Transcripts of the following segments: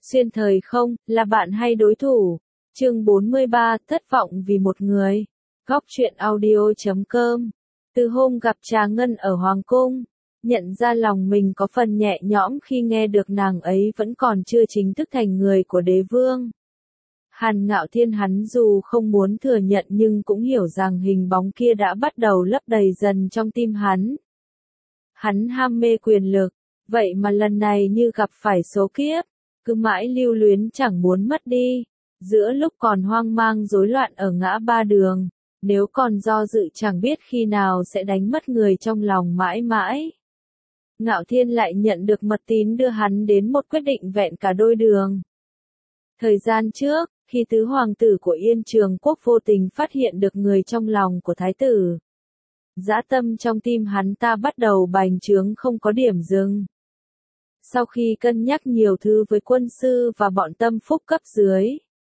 Xuyên thời không, là bạn hay đối thủ? Chương 43, thất vọng vì một người. Góc truyện audio.com. Từ hôm gặp Trà Ngân ở Hoàng Cung, nhận ra lòng mình có phần nhẹ nhõm khi nghe được nàng ấy vẫn còn chưa chính thức thành người của đế vương. Hàn Ngạo Thiên hắn dù không muốn thừa nhận nhưng cũng hiểu rằng hình bóng kia đã bắt đầu lấp đầy dần trong tim hắn. Hắn ham mê quyền lực, vậy mà lần này như gặp phải số kiếp, cứ mãi lưu luyến chẳng muốn mất đi. Giữa lúc còn hoang mang rối loạn ở ngã ba đường, nếu còn do dự chẳng biết khi nào sẽ đánh mất người trong lòng mãi mãi. Ngạo Thiên lại nhận được mật tín đưa hắn đến một quyết định vẹn cả đôi đường. Thời gian trước, khi tứ hoàng tử của Yên Trường Quốc vô tình phát hiện được người trong lòng của thái tử, dã tâm trong tim hắn ta bắt đầu bành trướng không có điểm dừng. Sau khi cân nhắc nhiều thứ với quân sư và bọn tâm phúc cấp dưới,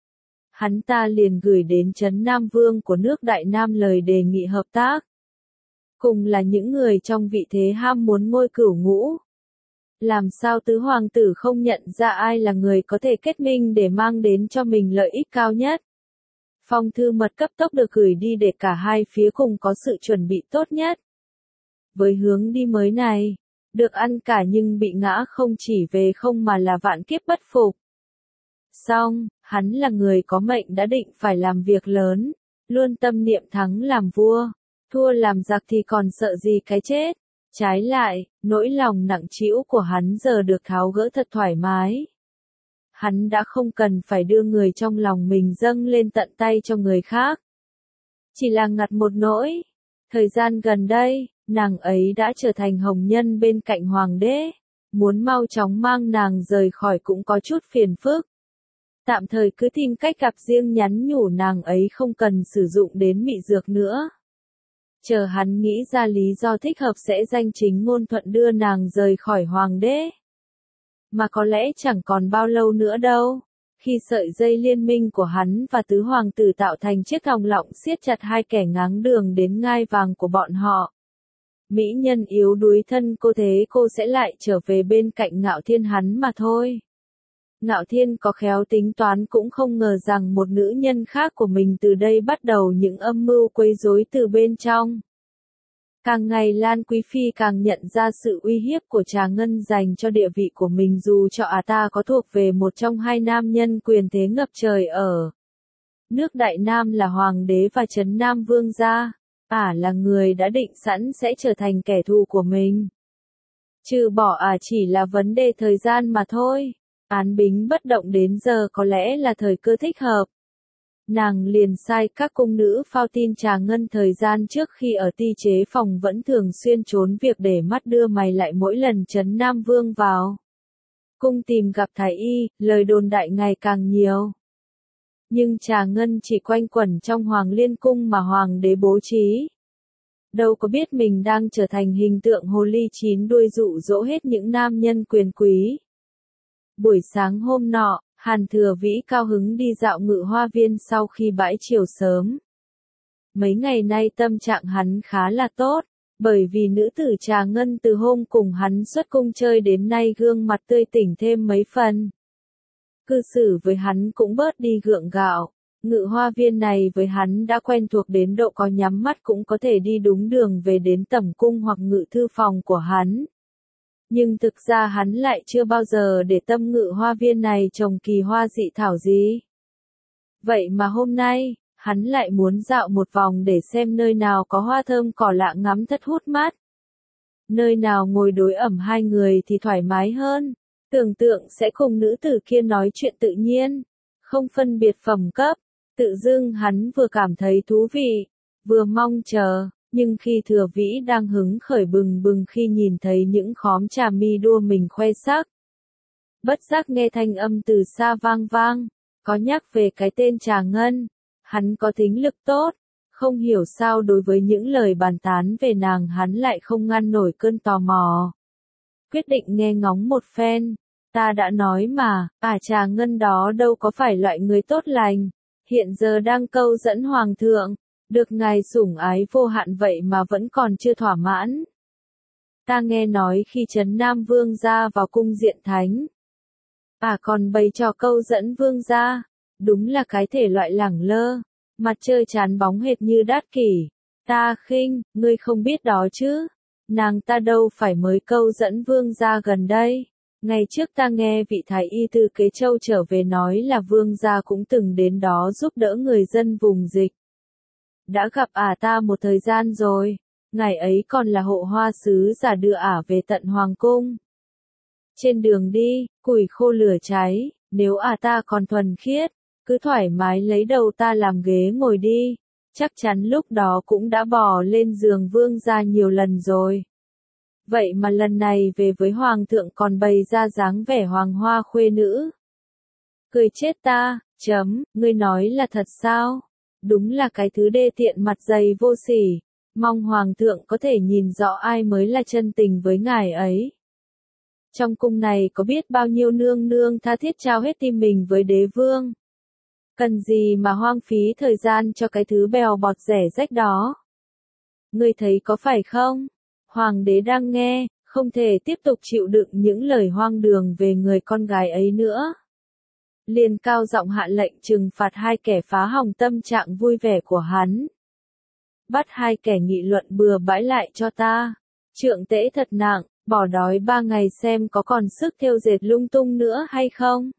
hắn ta liền gửi đến Trấn Nam Vương của nước Đại Nam lời đề nghị hợp tác. Cùng là những người trong vị thế ham muốn ngôi cửu ngũ. Làm sao tứ hoàng tử không nhận ra ai là người có thể kết minh để mang đến cho mình lợi ích cao nhất? Phong thư mật cấp tốc được gửi đi để cả hai phía cùng có sự chuẩn bị tốt nhất. Với hướng đi mới này, được ăn cả nhưng bị ngã không chỉ về không mà là vạn kiếp bất phục. Song, hắn là người có mệnh đã định phải làm việc lớn, luôn tâm niệm thắng làm vua, thua làm giặc thì còn sợ gì cái chết. Trái lại, nỗi lòng nặng trĩu của hắn giờ được tháo gỡ thật thoải mái. Hắn đã không cần phải đưa người trong lòng mình dâng lên tận tay cho người khác. Chỉ là ngặt một nỗi, thời gian gần đây, nàng ấy đã trở thành hồng nhân bên cạnh hoàng đế, muốn mau chóng mang nàng rời khỏi cũng có chút phiền phức. Tạm thời cứ tìm cách gặp riêng nhắn nhủ nàng ấy không cần sử dụng đến mị dược nữa. Chờ hắn nghĩ ra lý do thích hợp sẽ danh chính ngôn thuận đưa nàng rời khỏi hoàng đế. Mà có lẽ chẳng còn bao lâu nữa đâu, khi sợi dây liên minh của hắn và tứ hoàng tử tạo thành chiếc thòng lọng siết chặt hai kẻ ngáng đường đến ngai vàng của bọn họ. Mỹ nhân yếu đuối thân cô thế cô sẽ lại trở về bên cạnh Ngạo Thiên hắn mà thôi. Ngạo Thiên có khéo tính toán cũng không ngờ rằng một nữ nhân khác của mình từ đây bắt đầu những âm mưu quấy rối từ bên trong. Càng ngày Lan Quý Phi càng nhận ra sự uy hiếp của Trà Ngân dành cho địa vị của mình dù cho ta có thuộc về một trong hai nam nhân quyền thế ngập trời ở nước Đại Nam là Hoàng đế và Trấn Nam Vương gia. Là người đã định sẵn sẽ trở thành kẻ thù của mình. Trừ bỏ chỉ là vấn đề thời gian mà thôi. Án bính bất động đến giờ có lẽ là thời cơ thích hợp. Nàng liền sai các cung nữ phao tin Trà Ngân thời gian trước khi ở ti chế phòng vẫn thường xuyên trốn việc để mắt đưa mày lại mỗi lần Trấn Nam Vương vào cung tìm gặp thái y, lời đồn đại ngày càng nhiều. Nhưng Trà Ngân chỉ quanh quẩn trong Hoàng Liên Cung mà Hoàng đế bố trí. Đâu có biết mình đang trở thành hình tượng hồ ly chín đuôi dụ dỗ hết những nam nhân quyền quý. Buổi sáng hôm nọ, Hàn Thừa Vĩ cao hứng đi dạo Ngự Hoa Viên sau khi bãi chiều sớm. Mấy ngày nay tâm trạng hắn khá là tốt, bởi vì nữ tử Trà Ngân từ hôm cùng hắn xuất cung chơi đến nay gương mặt tươi tỉnh thêm mấy phần. Cư xử với hắn cũng bớt đi gượng gạo, Ngự Hoa Viên này với hắn đã quen thuộc đến độ có nhắm mắt cũng có thể đi đúng đường về đến tẩm cung hoặc ngự thư phòng của hắn. Nhưng thực ra hắn lại chưa bao giờ để tâm Ngự Hoa Viên này trồng kỳ hoa dị thảo gì. Vậy mà hôm nay, hắn lại muốn dạo một vòng để xem nơi nào có hoa thơm cỏ lạ ngắm thật hút mắt. Nơi nào ngồi đối ẩm hai người thì thoải mái hơn, tưởng tượng sẽ cùng nữ tử kia nói chuyện tự nhiên, không phân biệt phẩm cấp, tự dưng hắn vừa cảm thấy thú vị, vừa mong chờ. Nhưng khi Thừa Vĩ đang hứng khởi bừng bừng khi nhìn thấy những khóm trà mi đua mình khoe sắc, bất giác nghe thanh âm từ xa vang vang, có nhắc về cái tên Trà Ngân. Hắn có thính lực tốt, không hiểu sao đối với những lời bàn tán về nàng hắn lại không ngăn nổi cơn tò mò. Quyết định nghe ngóng một phen, ta đã nói mà, Trà Ngân đó đâu có phải loại người tốt lành, hiện giờ đang câu dẫn hoàng thượng. Được ngài sủng ái vô hạn vậy mà vẫn còn chưa thỏa mãn. Ta nghe nói khi Trấn Nam Vương ra vào cung Diện Thánh, Còn bày trò câu dẫn vương gia. Đúng là cái thể loại lẳng lơ. Mặt trời chán bóng hệt như đát kỷ. Ta khinh, ngươi không biết đó chứ. Nàng ta đâu phải mới câu dẫn vương gia gần đây. Ngày trước ta nghe vị thái y từ Kế Châu trở về nói là vương gia cũng từng đến đó giúp đỡ người dân vùng dịch. Đã gặp ta một thời gian rồi. Ngày ấy còn là hộ hoa sứ giả đưa về tận hoàng cung. Trên đường đi, củi khô lửa cháy, nếu ta còn thuần khiết, cứ thoải mái lấy đầu ta làm ghế ngồi đi. Chắc chắn lúc đó cũng đã bò lên giường vương gia nhiều lần rồi. Vậy mà lần này về với hoàng thượng còn bày ra dáng vẻ hoàng hoa khuê nữ. Cười chết ta, ngươi nói là thật sao? Đúng là cái thứ đê tiện mặt dày vô sỉ. Mong hoàng thượng có thể nhìn rõ ai mới là chân tình với ngài ấy. Trong cung này có biết bao nhiêu nương nương tha thiết trao hết tim mình với đế vương. Cần gì mà hoang phí thời gian cho cái thứ bèo bọt rẻ rách đó. Ngươi thấy có phải không? Hoàng đế đang nghe, không thể tiếp tục chịu đựng những lời hoang đường về người con gái ấy nữa. Liền cao giọng hạ lệnh trừng phạt hai kẻ phá hỏng tâm trạng vui vẻ của hắn. Bắt hai kẻ nghị luận bừa bãi lại cho ta. Trượng tễ thật nặng, bỏ đói 3 ngày xem có còn sức thêu dệt lung tung nữa hay không.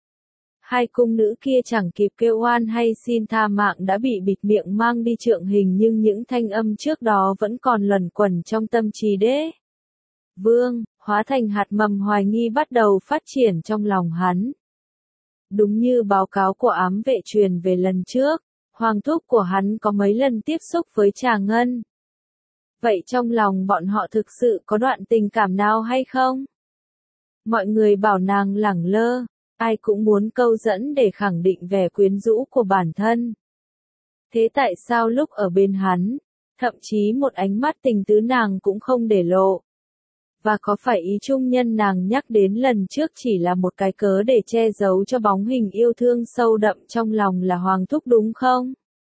Hai cung nữ kia chẳng kịp kêu oan hay xin tha mạng đã bị bịt miệng mang đi trượng hình, nhưng những thanh âm trước đó vẫn còn luẩn quẩn trong tâm trí đế vương, hóa thành hạt mầm hoài nghi bắt đầu phát triển trong lòng hắn. Đúng như báo cáo của ám vệ truyền về lần trước, hoàng thúc của hắn có mấy lần tiếp xúc với Trà Ngân. Vậy trong lòng bọn họ thực sự có đoạn tình cảm nào hay không? Mọi người bảo nàng lẳng lơ, ai cũng muốn câu dẫn để khẳng định vẻ quyến rũ của bản thân. Thế tại sao lúc ở bên hắn, thậm chí một ánh mắt tình tứ nàng cũng không để lộ? Và có phải ý trung nhân nàng nhắc đến lần trước chỉ là một cái cớ để che giấu cho bóng hình yêu thương sâu đậm trong lòng là hoàng thúc đúng không?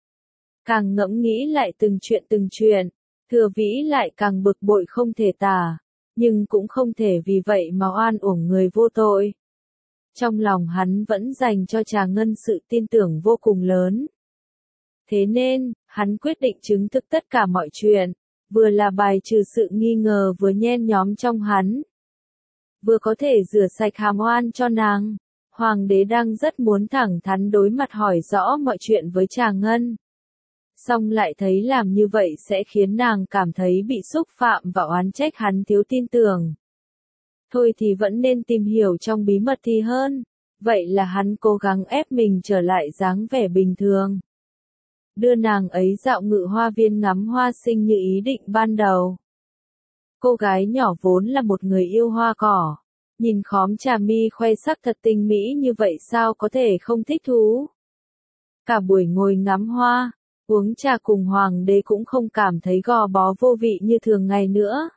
Càng ngẫm nghĩ lại từng chuyện, Thừa Vĩ lại càng bực bội không thể tả, nhưng cũng không thể vì vậy mà oan uổng người vô tội. Trong lòng hắn vẫn dành cho Trà Ngân sự tin tưởng vô cùng lớn. Thế nên, hắn quyết định chứng thực tất cả mọi chuyện, vừa là bài trừ sự nghi ngờ vừa nhen nhóm trong hắn, vừa có thể rửa sạch hàm oan cho nàng. Hoàng đế đang rất muốn thẳng thắn đối mặt hỏi rõ mọi chuyện với Trà Ngân. Xong lại thấy làm như vậy sẽ khiến nàng cảm thấy bị xúc phạm và oán trách hắn thiếu tin tưởng. Thôi thì vẫn nên tìm hiểu trong bí mật thì hơn. Vậy là hắn cố gắng ép mình trở lại dáng vẻ bình thường. Đưa nàng ấy dạo ngự hoa viên ngắm hoa sinh như ý định ban đầu. Cô gái nhỏ vốn là một người yêu hoa cỏ. Nhìn khóm trà mi khoe sắc thật tinh mỹ như vậy sao có thể không thích thú. Cả buổi ngồi ngắm hoa, uống trà cùng hoàng đế cũng không cảm thấy gò bó vô vị như thường ngày nữa.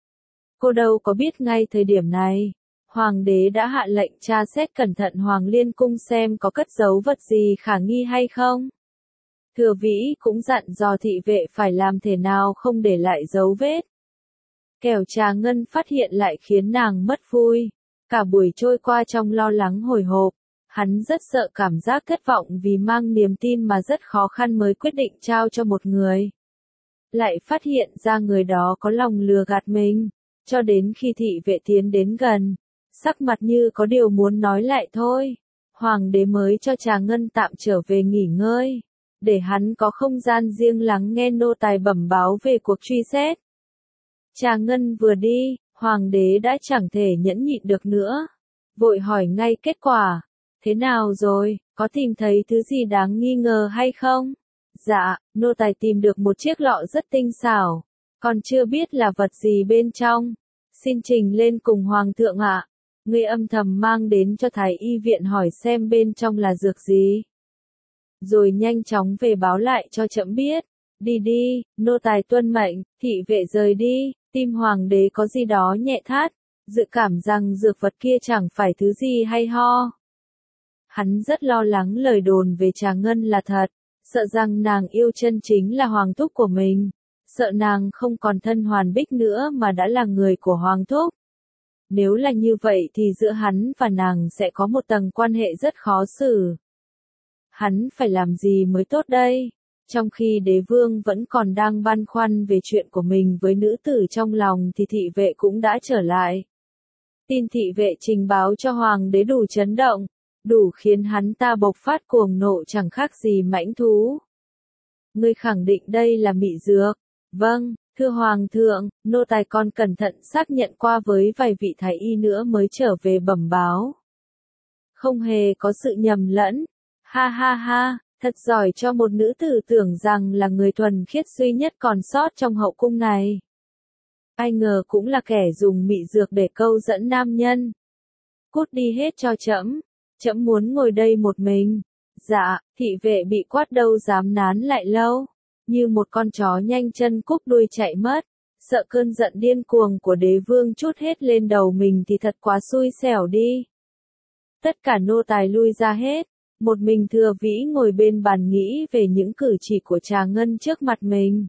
Cô đâu có biết ngay thời điểm này, hoàng đế đã hạ lệnh tra xét cẩn thận Hoàng Liên Cung xem có cất giấu vật gì khả nghi hay không. Thừa Vĩ cũng dặn dò thị vệ phải làm thế nào không để lại dấu vết. Kẻo Trà Ngân phát hiện lại khiến nàng mất vui. Cả buổi trôi qua trong lo lắng hồi hộp, hắn rất sợ cảm giác thất vọng vì mang niềm tin mà rất khó khăn mới quyết định trao cho một người. Lại phát hiện ra người đó có lòng lừa gạt mình, cho đến khi thị vệ tiến đến gần, sắc mặt như có điều muốn nói lại thôi. Hoàng đế mới cho Trà Ngân tạm trở về nghỉ ngơi, để hắn có không gian riêng lắng nghe nô tài bẩm báo về cuộc truy xét. Trà Ngân vừa đi, hoàng đế đã chẳng thể nhẫn nhịn được nữa, vội hỏi ngay kết quả. Thế nào rồi, có tìm thấy thứ gì đáng nghi ngờ hay không? Dạ, nô tài tìm được một chiếc lọ rất tinh xảo, còn chưa biết là vật gì bên trong. Xin trình lên cùng hoàng thượng ạ. Ngươi âm thầm mang đến cho thái y viện hỏi xem bên trong là dược gì. Rồi nhanh chóng về báo lại cho trẫm biết. Đi đi, nô tài tuân mệnh. Thị vệ rời đi, tim hoàng đế có gì đó nhẹ thắt, dự cảm rằng dược vật kia chẳng phải thứ gì hay ho. Hắn rất lo lắng lời đồn về Trà Ngân là thật, sợ rằng nàng yêu chân chính là hoàng thúc của mình, sợ nàng không còn thân Hoàn Bích nữa mà đã là người của hoàng thúc. Nếu là như vậy thì giữa hắn và nàng sẽ có một tầng quan hệ rất khó xử. Hắn phải làm gì mới tốt đây? Trong khi đế vương vẫn còn đang băn khoăn về chuyện của mình với nữ tử trong lòng thì thị vệ cũng đã trở lại. Tin thị vệ trình báo cho hoàng đế đủ chấn động, đủ khiến hắn ta bộc phát cuồng nộ chẳng khác gì mãnh thú. Ngươi khẳng định đây là mị dược? Vâng, thưa hoàng thượng, nô tài còn cẩn thận xác nhận qua với vài vị thái y nữa mới trở về bẩm báo. Không hề có sự nhầm lẫn. Ha ha ha, thật giỏi cho một nữ tử tưởng rằng là người thuần khiết duy nhất còn sót trong hậu cung này. Ai ngờ cũng là kẻ dùng mị dược để câu dẫn nam nhân. Cút đi hết cho trẫm, trẫm muốn ngồi đây một mình. Dạ, thị vệ bị quát đâu dám nán lại lâu, như một con chó nhanh chân cúp đuôi chạy mất, sợ cơn giận điên cuồng của đế vương trút hết lên đầu mình thì thật quá xui xẻo đi. Tất cả nô tài lui ra hết, một mình Thừa Vĩ ngồi bên bàn nghĩ về những cử chỉ của Trà Ngân trước mặt mình.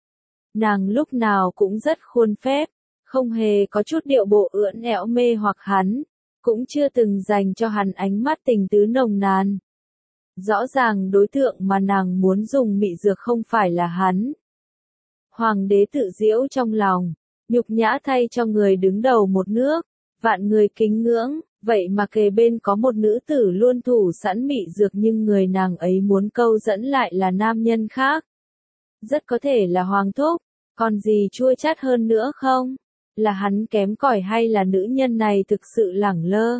Nàng lúc nào cũng rất khuôn phép, không hề có chút điệu bộ ưỡn ẹo mê hoặc hắn, cũng chưa từng dành cho hắn ánh mắt tình tứ nồng nàn. Rõ ràng đối tượng mà nàng muốn dùng mị dược không phải là hắn. Hoàng đế tự giễu trong lòng, nhục nhã thay cho người đứng đầu một nước, vạn người kính ngưỡng, vậy mà kề bên có một nữ tử luôn thủ sẵn mị dược nhưng người nàng ấy muốn câu dẫn lại là nam nhân khác. Rất có thể là Hoàng thúc, còn gì chua chát hơn nữa không? Là hắn kém cỏi hay là nữ nhân này thực sự lẳng lơ?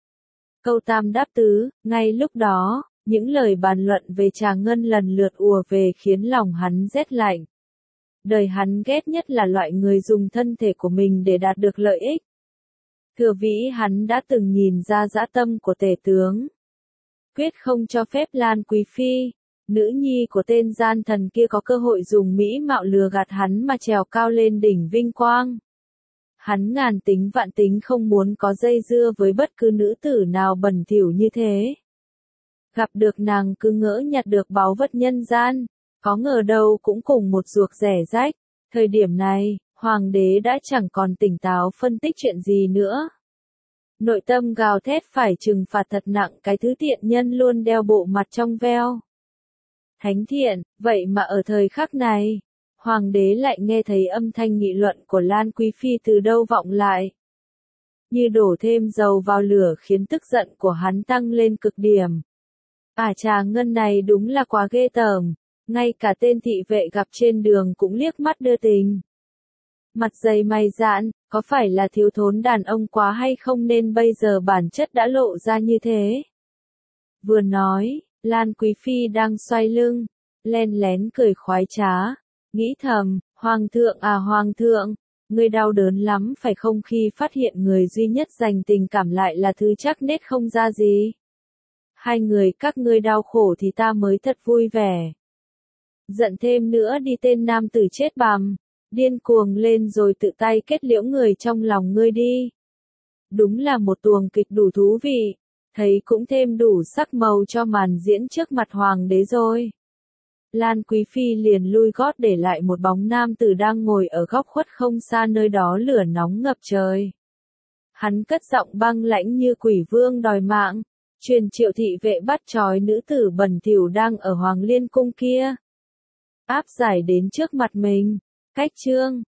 Câu tam đáp tứ, ngay lúc đó, những lời bàn luận về Trà Ngân lần lượt ùa về khiến lòng hắn rét lạnh. Đời hắn ghét nhất là loại người dùng thân thể của mình để đạt được lợi ích. Thừa Vĩ hắn đã từng nhìn ra dã tâm của tể tướng. Quyết không cho phép Lan Quý Phi, nữ nhi của tên gian thần kia có cơ hội dùng mỹ mạo lừa gạt hắn mà trèo cao lên đỉnh vinh quang. Hắn ngàn tính vạn tính không muốn có dây dưa với bất cứ nữ tử nào bẩn thỉu như thế. Gặp được nàng cứ ngỡ nhặt được báu vật nhân gian, có ngờ đâu cũng cùng một ruột rẻ rách. Thời điểm này, hoàng đế đã chẳng còn tỉnh táo phân tích chuyện gì nữa. Nội tâm gào thét phải trừng phạt thật nặng cái thứ tiện nhân luôn đeo bộ mặt trong veo. Thánh thiện, vậy mà ở thời khắc này, hoàng đế lại nghe thấy âm thanh nghị luận của Lan Quý Phi từ đâu vọng lại. Như đổ thêm dầu vào lửa khiến tức giận của hắn tăng lên cực điểm. Trà Ngân này đúng là quá ghê tởm, ngay cả tên thị vệ gặp trên đường cũng liếc mắt đưa tình. Mặt dày mày dạn, có phải là thiếu thốn đàn ông quá hay không nên bây giờ bản chất đã lộ ra như thế? Vừa nói, Lan Quý Phi đang xoay lưng, len lén cười khoái trá, nghĩ thầm, Hoàng thượng, ngươi đau đớn lắm phải không khi phát hiện người duy nhất dành tình cảm lại là thứ chắc nết không ra gì? Hai người các ngươi đau khổ thì ta mới thật vui vẻ. Giận thêm nữa đi tên nam tử chết bằm, điên cuồng lên rồi tự tay kết liễu người trong lòng ngươi đi. Đúng là một tuồng kịch đủ thú vị, thấy cũng thêm đủ sắc màu cho màn diễn trước mặt hoàng đế rồi. Lan Quý Phi liền lui gót để lại một bóng nam tử đang ngồi ở góc khuất không xa nơi đó lửa nóng ngập trời. Hắn cất giọng băng lãnh như quỷ vương đòi mạng, truyền triệu thị vệ bắt trói nữ tử bẩn thỉu đang ở Hoàng Liên Cung kia. Áp giải đến trước mặt mình, cách trương,